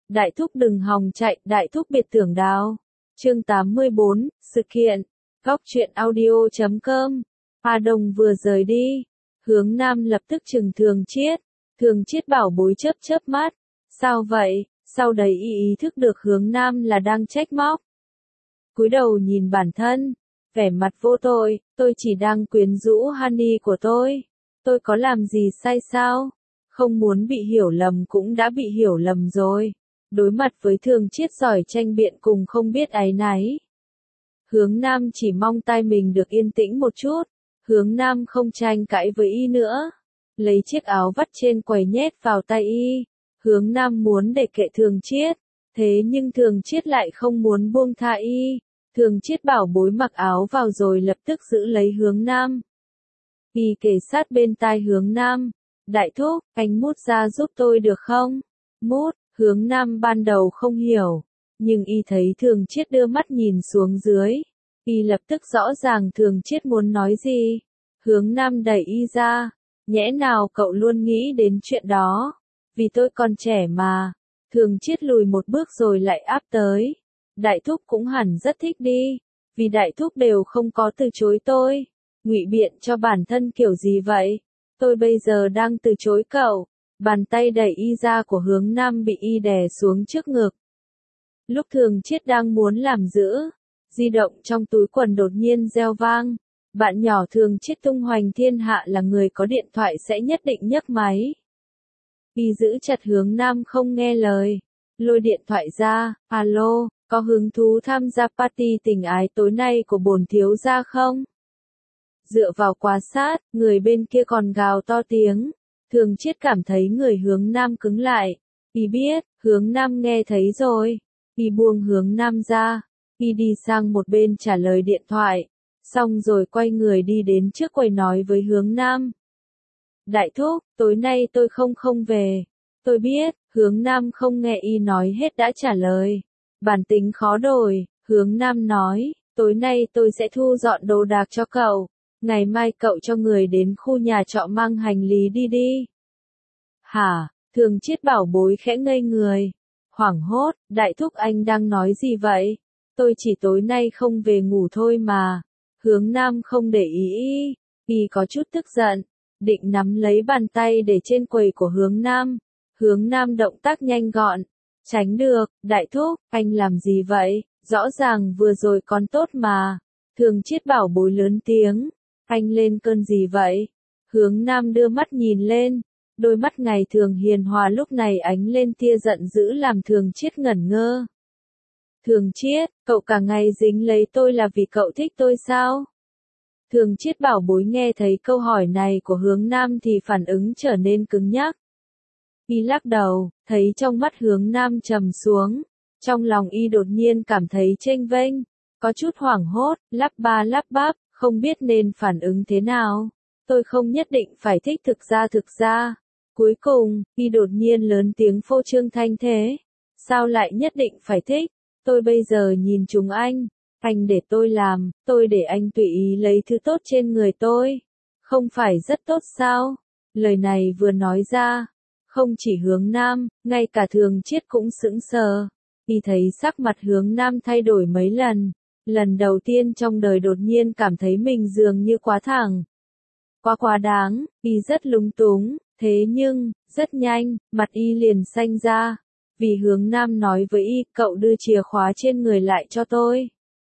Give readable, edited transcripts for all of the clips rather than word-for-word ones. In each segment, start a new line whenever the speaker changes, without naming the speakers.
Đại thúc đừng hòng chạy, đại thúc biệt tưởng đào. Chương 84, sự kiện. Góc truyện audio.com. Hà Đồng vừa rời đi. Hướng Nam lập tức trừng Thường Chiết. Thường Chiết bảo bối chớp chớp mắt. Sao vậy? Sau đấy ý thức được Hướng Nam là đang trách móc. Cúi đầu nhìn bản thân. Vẻ mặt vô tội, tôi chỉ đang quyến rũ honey của tôi. Tôi có làm gì sai sao? Không muốn bị hiểu lầm cũng đã bị hiểu lầm rồi. Đối mặt với Thường Chiết giỏi tranh biện cùng không biết áy náy. Hướng Nam chỉ mong tai mình được yên tĩnh một chút. Hướng Nam không tranh cãi với y nữa. Lấy chiếc áo vắt trên quầy nhét vào tay y. Hướng Nam muốn để kệ Thường Chiết. Thế nhưng Thường Chiết lại không muốn buông tha y. Thường Chiết bảo bối mặc áo vào rồi lập tức giữ lấy Hướng Nam. Y kề sát bên tai Hướng Nam. Đại thúc, anh mút ra giúp tôi được không? Mút, Hướng Nam ban đầu không hiểu. Nhưng y thấy Thường Chiết đưa mắt nhìn xuống dưới. Y lập tức rõ ràng Thường Chiết muốn nói gì. Hướng Nam đẩy y ra. Nhẽ nào cậu luôn nghĩ đến chuyện đó? Vì tôi còn trẻ mà. Thường Chiết lùi một bước rồi lại áp tới. Đại thúc cũng hẳn rất thích đi. Vì đại thúc đều không có từ chối tôi. Ngụy biện cho bản thân kiểu gì vậy? Tôi bây giờ đang từ chối cậu. Bàn tay đẩy y ra của Hướng Nam bị y đè xuống trước ngực. Lúc Thường Chiết đang muốn làm giữ, di động trong túi quần đột nhiên reo vang. Bạn nhỏ Thường Chiết tung hoành thiên hạ là người có điện thoại sẽ nhất định nhấc máy. Y giữ chặt Hướng Nam không nghe lời. Lôi điện thoại ra, alo, có hứng thú tham gia party tình ái tối nay của bổn thiếu gia không? Dựa vào quan sát, người bên kia còn gào to tiếng. Thường Chiết cảm thấy người Hướng Nam cứng lại. Y biết, Hướng Nam nghe thấy rồi. Y buông Hướng Nam ra. Y đi sang một bên trả lời điện thoại. Xong rồi quay người đi đến trước quầy nói với Hướng Nam. Đại thúc, tối nay tôi không về. Tôi biết, Hướng Nam không nghe y nói hết đã trả lời. Bản tính khó đổi, Hướng Nam nói, tối nay tôi sẽ thu dọn đồ đạc cho cậu. Ngày mai cậu cho người đến khu nhà trọ mang hành lý đi. Hả? Thường Chiết bảo bối khẽ ngây người. Hoảng hốt, đại thúc anh đang nói gì vậy? Tôi chỉ tối nay không về ngủ thôi mà. Hướng Nam không để ý. Y có chút tức giận. Định nắm lấy bàn tay để trên quầy của Hướng Nam. Hướng Nam động tác nhanh gọn. Tránh được, đại thúc, anh làm gì vậy? Rõ ràng vừa rồi còn tốt mà. Thường Chiết bảo bối lớn tiếng. Anh lên cơn gì vậy? Hướng Nam đưa mắt nhìn lên. Đôi mắt ngày thường hiền hòa lúc này ánh lên tia giận dữ làm Thường Chiết ngẩn ngơ. Thường Chiết, cậu cả ngày dính lấy tôi là vì cậu thích tôi sao? Thường Chiết bảo bối nghe thấy câu hỏi này của Hướng Nam thì phản ứng trở nên cứng nhắc. Y lắc đầu, thấy trong mắt Hướng Nam trầm xuống. Trong lòng y đột nhiên cảm thấy chênh vênh, có chút hoảng hốt, lắp ba lắp bắp, không biết nên phản ứng thế nào. Tôi không nhất định phải thích thực ra. Cuối cùng, y đột nhiên lớn tiếng phô trương thanh thế. Sao lại nhất định phải thích? Tôi bây giờ nhìn chúng anh để tôi làm, tôi để anh tùy ý lấy thứ tốt trên người tôi. Không phải rất tốt sao? Lời này vừa nói ra, không chỉ Hướng Nam, ngay cả Thường Chiết cũng sững sờ. Y thấy sắc mặt Hướng Nam thay đổi mấy lần. Lần đầu tiên trong đời đột nhiên cảm thấy mình dường như quá thẳng. Quá đáng, y rất lúng túng, thế nhưng, rất nhanh, mặt y liền xanh ra. Vì Hướng Nam nói với y, cậu đưa chìa khóa trên người lại cho tôi.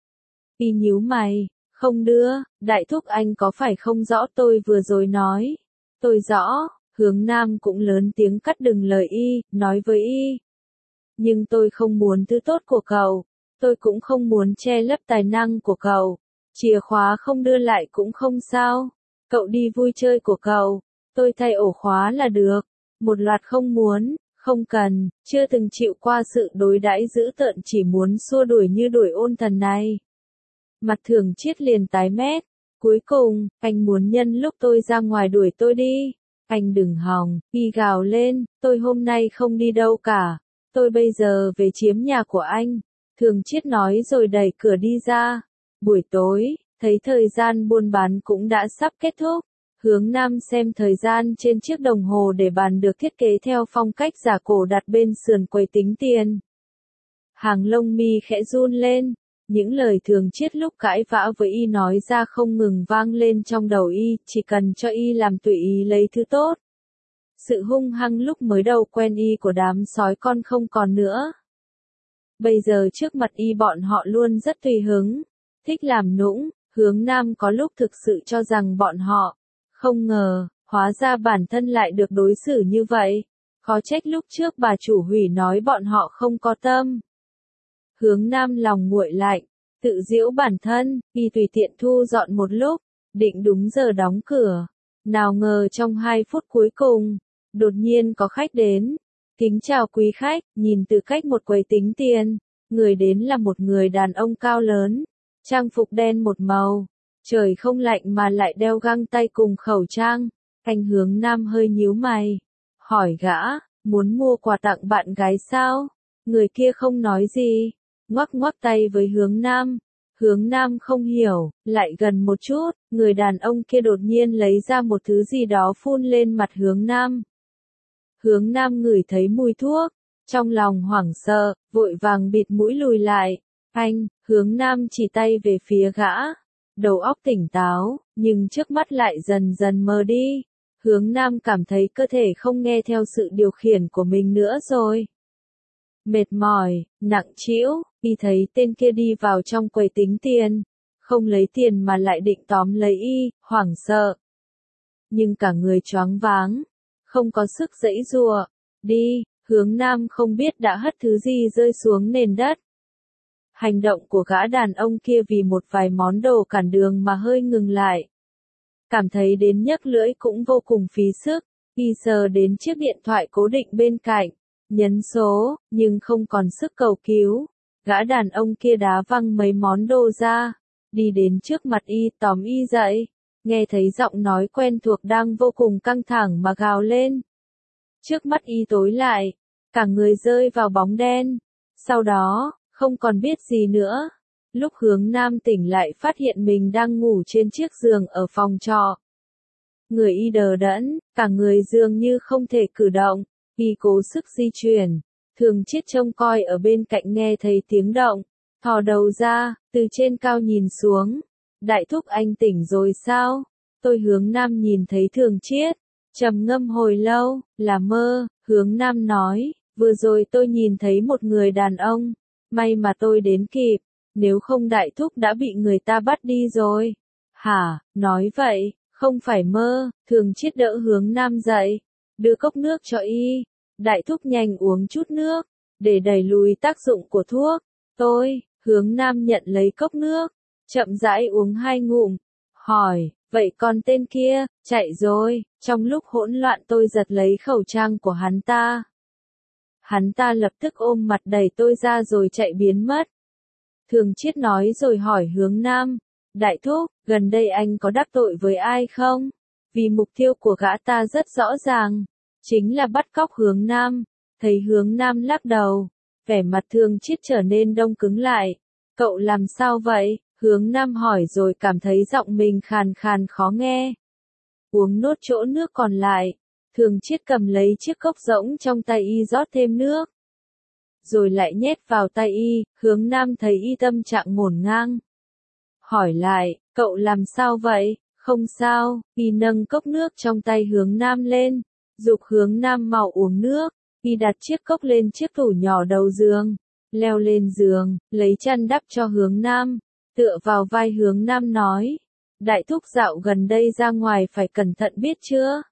Y nhíu mày, không đưa, đại thúc anh có phải không rõ tôi vừa rồi nói. Tôi rõ, Hướng Nam cũng lớn tiếng cắt đừng lời y, nói với y. Nhưng tôi không muốn thứ tốt của cậu. Tôi cũng không muốn che lấp tài năng của cậu. Chìa khóa không đưa lại cũng không sao. Cậu đi vui chơi của cậu. Tôi thay ổ khóa là được. Một loạt không muốn, không cần, chưa từng chịu qua sự đối đãi dữ tợn chỉ muốn xua đuổi như đuổi ôn thần này. Mặt Thường Chiết liền tái mét. Cuối cùng, anh muốn nhân lúc tôi ra ngoài đuổi tôi đi. Anh đừng hòng, y gào lên, tôi hôm nay không đi đâu cả. Tôi bây giờ về chiếm nhà của anh. Thường Chiết nói rồi đẩy cửa đi ra. Buổi tối, thấy thời gian buôn bán cũng đã sắp kết thúc. Hướng Nam xem thời gian trên chiếc đồng hồ để bàn được thiết kế theo phong cách giả cổ đặt bên sườn quầy tính tiền. Hàng lông mi khẽ run lên, những lời Thường Chiết lúc cãi vã với y nói ra không ngừng vang lên trong đầu y, chỉ cần cho y làm tùy ý lấy thứ tốt. Sự hung hăng lúc mới đầu quen y của đám sói con không còn nữa. Bây giờ trước mặt y bọn họ luôn rất tùy hứng, thích làm nũng. Hướng Nam có lúc thực sự cho rằng bọn họ, không ngờ, hóa ra bản thân lại được đối xử như vậy. Khó trách lúc trước bà chủ hủy nói bọn họ không có tâm. Hướng Nam lòng nguội lạnh, tự giễu bản thân, y tùy tiện thu dọn một lúc, định đúng giờ đóng cửa. Nào ngờ trong 2 phút cuối cùng, đột nhiên có khách đến. Kính chào quý khách, nhìn từ cách một quầy tính tiền, người đến là một người đàn ông cao lớn, trang phục đen một màu, trời không lạnh mà lại đeo găng tay cùng khẩu trang. Anh Hướng Nam hơi nhíu mày, hỏi gã, muốn mua quà tặng bạn gái sao? Người kia không nói gì, ngoắc ngoắc tay với Hướng Nam. Hướng Nam không hiểu, lại gần một chút, người đàn ông kia đột nhiên lấy ra một thứ gì đó phun lên mặt Hướng Nam. Hướng Nam ngửi thấy mùi thuốc, trong lòng hoảng sợ, vội vàng bịt mũi lùi lại. Anh, Hướng Nam chỉ tay về phía gã, đầu óc tỉnh táo, nhưng trước mắt lại dần dần mờ đi. Hướng Nam cảm thấy cơ thể không nghe theo sự điều khiển của mình nữa rồi. Mệt mỏi, nặng trĩu, y thấy tên kia đi vào trong quầy tính tiền, không lấy tiền mà lại định tóm lấy y, hoảng sợ. Nhưng cả người choáng váng, không có sức giãy giụa. Đi, Hướng Nam không biết đã hất thứ gì rơi xuống nền đất. Hành động của gã đàn ông kia vì một vài món đồ cản đường mà hơi ngừng lại. Cảm thấy đến nhấc lưỡi cũng vô cùng phí sức, y sờ đến chiếc điện thoại cố định bên cạnh, nhấn số, nhưng không còn sức cầu cứu. Gã đàn ông kia đá văng mấy món đồ ra, đi đến trước mặt y tóm y dậy, nghe thấy giọng nói quen thuộc đang vô cùng căng thẳng mà gào lên. Trước mắt y tối lại, cả người rơi vào bóng đen, sau đó, không còn biết gì nữa. Lúc Hướng Nam tỉnh lại phát hiện mình đang ngủ trên chiếc giường ở phòng trọ. Người y đờ đẫn, cả người dường như không thể cử động, y cố sức di chuyển. Thường Chiết trông coi ở bên cạnh nghe thấy tiếng động, thò đầu ra, từ trên cao nhìn xuống. Đại thúc anh tỉnh rồi sao? Tôi Hướng Nam nhìn thấy Thường Chiết, trầm ngâm hồi lâu, là mơ. Hướng Nam nói, vừa rồi tôi nhìn thấy một người đàn ông, may mà tôi đến kịp, nếu không đại thúc đã bị người ta bắt đi rồi. Hả, nói vậy, không phải mơ. Thường Chiết đỡ Hướng Nam dậy, đưa cốc nước cho y. Đại thúc nhanh uống chút nước, để đẩy lùi tác dụng của thuốc. Hướng Nam nhận lấy cốc nước, chậm rãi uống 2 ngụm, hỏi, vậy còn tên kia, chạy rồi. Trong lúc hỗn loạn tôi giật lấy khẩu trang của hắn ta. Hắn ta lập tức ôm mặt đẩy tôi ra rồi chạy biến mất. Thường Chiết nói rồi hỏi Hướng Nam, đại thúc, gần đây anh có đắc tội với ai không? Vì mục tiêu của gã ta rất rõ ràng, chính là bắt cóc Hướng Nam. Thấy Hướng Nam lắc đầu, vẻ mặt Thường Chiết trở nên đông cứng lại. Cậu làm sao vậy? Hướng Nam hỏi rồi cảm thấy giọng mình khàn khàn khó nghe. Uống nốt chỗ nước còn lại. Thường Chiết cầm lấy chiếc cốc rỗng trong tay y rót thêm nước, rồi lại nhét vào tay y. Hướng Nam thấy y tâm trạng ngổn ngang, hỏi lại, cậu làm sao vậy? Không sao. Y nâng cốc nước trong tay Hướng Nam lên, giục Hướng Nam mau uống nước. Y đặt chiếc cốc lên chiếc tủ nhỏ đầu giường, leo lên giường, lấy chăn đắp cho Hướng Nam, tựa vào vai Hướng Nam nói, đại thúc dạo gần đây ra ngoài phải cẩn thận biết chưa?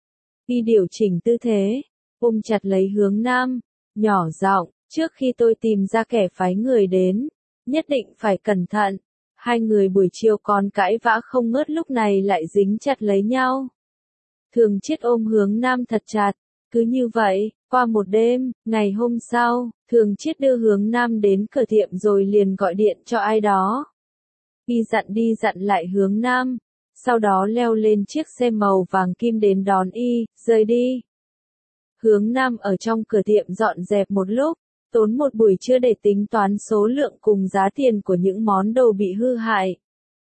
Y điều chỉnh tư thế, ôm chặt lấy Hướng Nam, nhỏ giọng, trước khi tôi tìm ra kẻ phái người đến, nhất định phải cẩn thận. Hai người buổi chiều còn cãi vã không ngớt lúc này lại dính chặt lấy nhau. Thường Chiết ôm Hướng Nam thật chặt, cứ như vậy, qua một đêm, ngày hôm sau, Thường Chiết đưa Hướng Nam đến cửa tiệm rồi liền gọi điện cho ai đó. Y dặn đi dặn lại Hướng Nam, sau đó leo lên chiếc xe màu vàng kim đến đón y, rời đi. Hướng Nam ở trong cửa tiệm dọn dẹp một lúc, tốn một buổi trưa để tính toán số lượng cùng giá tiền của những món đồ bị hư hại.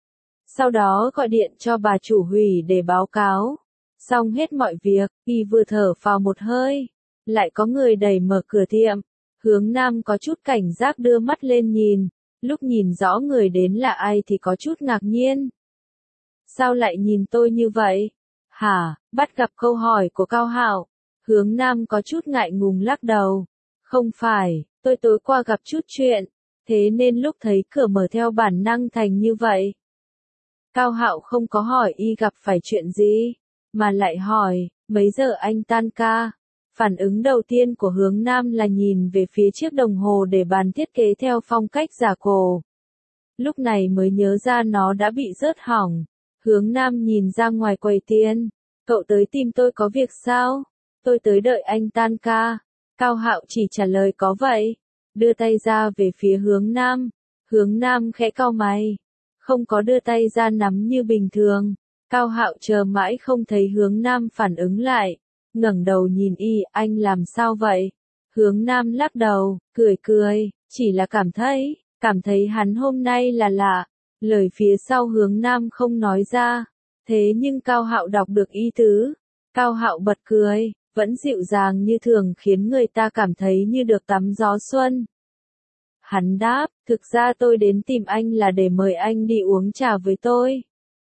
Sau đó gọi điện cho bà chủ hủy để báo cáo. Xong hết mọi việc, y vừa thở phào một hơi. Lại có người đẩy mở cửa tiệm. Hướng Nam có chút cảnh giác đưa mắt lên nhìn. Lúc nhìn rõ người đến là ai thì có chút ngạc nhiên. Sao lại nhìn tôi như vậy? Hả? Bắt gặp câu hỏi của Cao Hạo. Hướng Nam có chút ngại ngùng lắc đầu. Không phải, tôi tối qua gặp chút chuyện. Thế nên lúc thấy cửa mở theo bản năng thành như vậy. Cao Hạo không có hỏi y gặp phải chuyện gì, mà lại hỏi, mấy giờ anh tan ca? Phản ứng đầu tiên của Hướng Nam là nhìn về phía chiếc đồng hồ để bàn thiết kế theo phong cách giả cổ. Lúc này mới nhớ ra nó đã bị rớt hỏng. Hướng Nam nhìn ra ngoài quầy tiền. Cậu tới tìm tôi có việc sao? Tôi tới đợi anh tan ca. Cao Hạo chỉ trả lời có vậy. Đưa tay ra về phía Hướng Nam. Hướng Nam khẽ cau mày. Không có đưa tay ra nắm như bình thường. Cao Hạo chờ mãi không thấy Hướng Nam phản ứng lại. Ngẩng đầu nhìn y, anh làm sao vậy? Hướng Nam lắc đầu, cười cười, chỉ là cảm thấy hắn hôm nay là lạ. Lời phía sau Hướng Nam không nói ra. Thế nhưng Cao Hạo đọc được ý tứ. Cao Hạo bật cười, vẫn dịu dàng như thường khiến người ta cảm thấy như được tắm gió xuân. Hắn đáp, thực ra tôi đến tìm anh là để mời anh đi uống trà với tôi.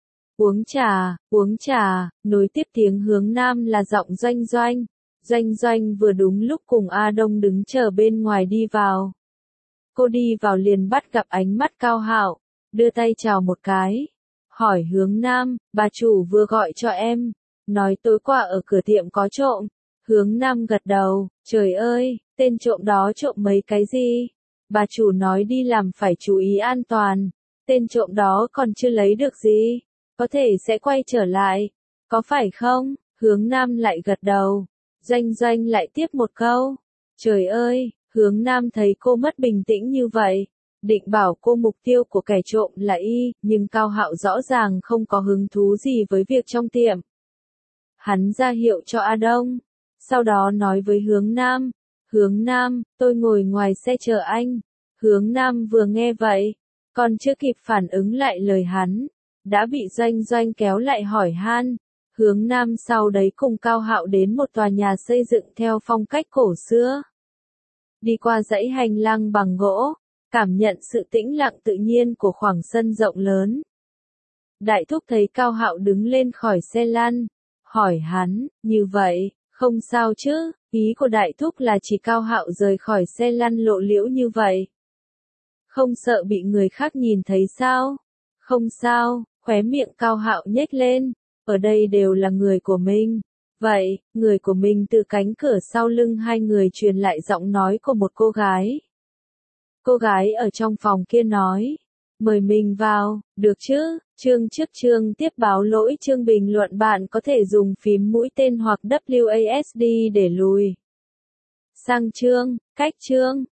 Uống trà, nối tiếp tiếng Hướng Nam là giọng Doanh Doanh. Doanh Doanh vừa đúng lúc cùng A Đông đứng chờ bên ngoài đi vào. Cô đi vào liền bắt gặp ánh mắt Cao Hạo, đưa tay chào một cái. Hỏi Hướng Nam, bà chủ vừa gọi cho em, nói tối qua ở cửa tiệm có trộm. Hướng Nam gật đầu, trời ơi, tên trộm đó trộm mấy cái gì? Bà chủ nói đi làm phải chú ý an toàn. Tên trộm đó còn chưa lấy được gì. Có thể sẽ quay trở lại. Có phải không? Hướng Nam lại gật đầu. Doanh Doanh lại tiếp một câu. Trời ơi, Hướng Nam thấy cô mất bình tĩnh như vậy. Định bảo cô mục tiêu của kẻ trộm là y, nhưng Cao Hạo rõ ràng không có hứng thú gì với việc trong tiệm. Hắn ra hiệu cho A Đông. Sau đó nói với Hướng Nam. Hướng Nam, tôi ngồi ngoài xe chờ anh. Hướng Nam vừa nghe vậy, còn chưa kịp phản ứng lại lời hắn, đã bị Doanh Doanh kéo lại hỏi han. Hướng Nam sau đấy cùng Cao Hạo đến một tòa nhà xây dựng theo phong cách cổ xưa. Đi qua dãy hành lang bằng gỗ, cảm nhận sự tĩnh lặng tự nhiên của khoảng sân rộng lớn. Đại thúc thấy Cao Hạo đứng lên khỏi xe lăn, hỏi hắn, như vậy, không sao chứ? Ý của đại thúc là chỉ Cao Hạo rời khỏi xe lăn lộ liễu như vậy. Không sợ bị người khác nhìn thấy sao? Không sao, khóe miệng Cao Hạo nhếch lên, ở đây đều là người của mình. Vậy, người của mình. Từ cánh cửa sau lưng hai người truyền lại giọng nói của một cô gái. Cô gái ở trong phòng kia nói, mời mình vào, được chứ? Chương trước chương tiếp báo lỗi chương bình luận bạn có thể dùng phím mũi tên hoặc WASD để lùi sang chương, cách chương.